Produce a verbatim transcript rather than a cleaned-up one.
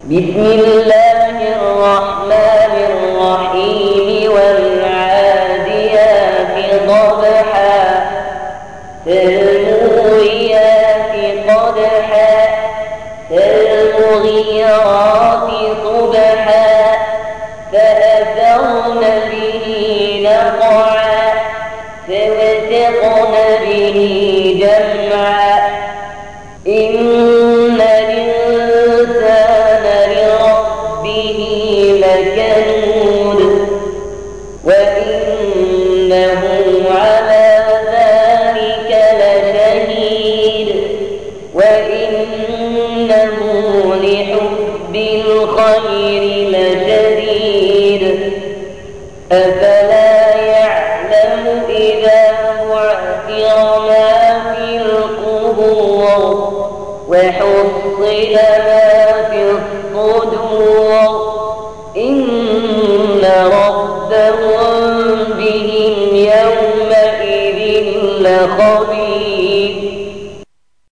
بسم الله الرحمن الرحيم والعاديات ضبحا فالموريات قدحا فالمغيرات صبحا فأثرن به نقعا فوسطن به جمعا إن الإنسان لربه لكنود وإنه على ذلك لشهيد وإنه لحب الخير لشديد أفلا يعلم إذا بعثر ما في القبور وحصل ما في الصدور إن ربهم بهم يومئذ لخبير.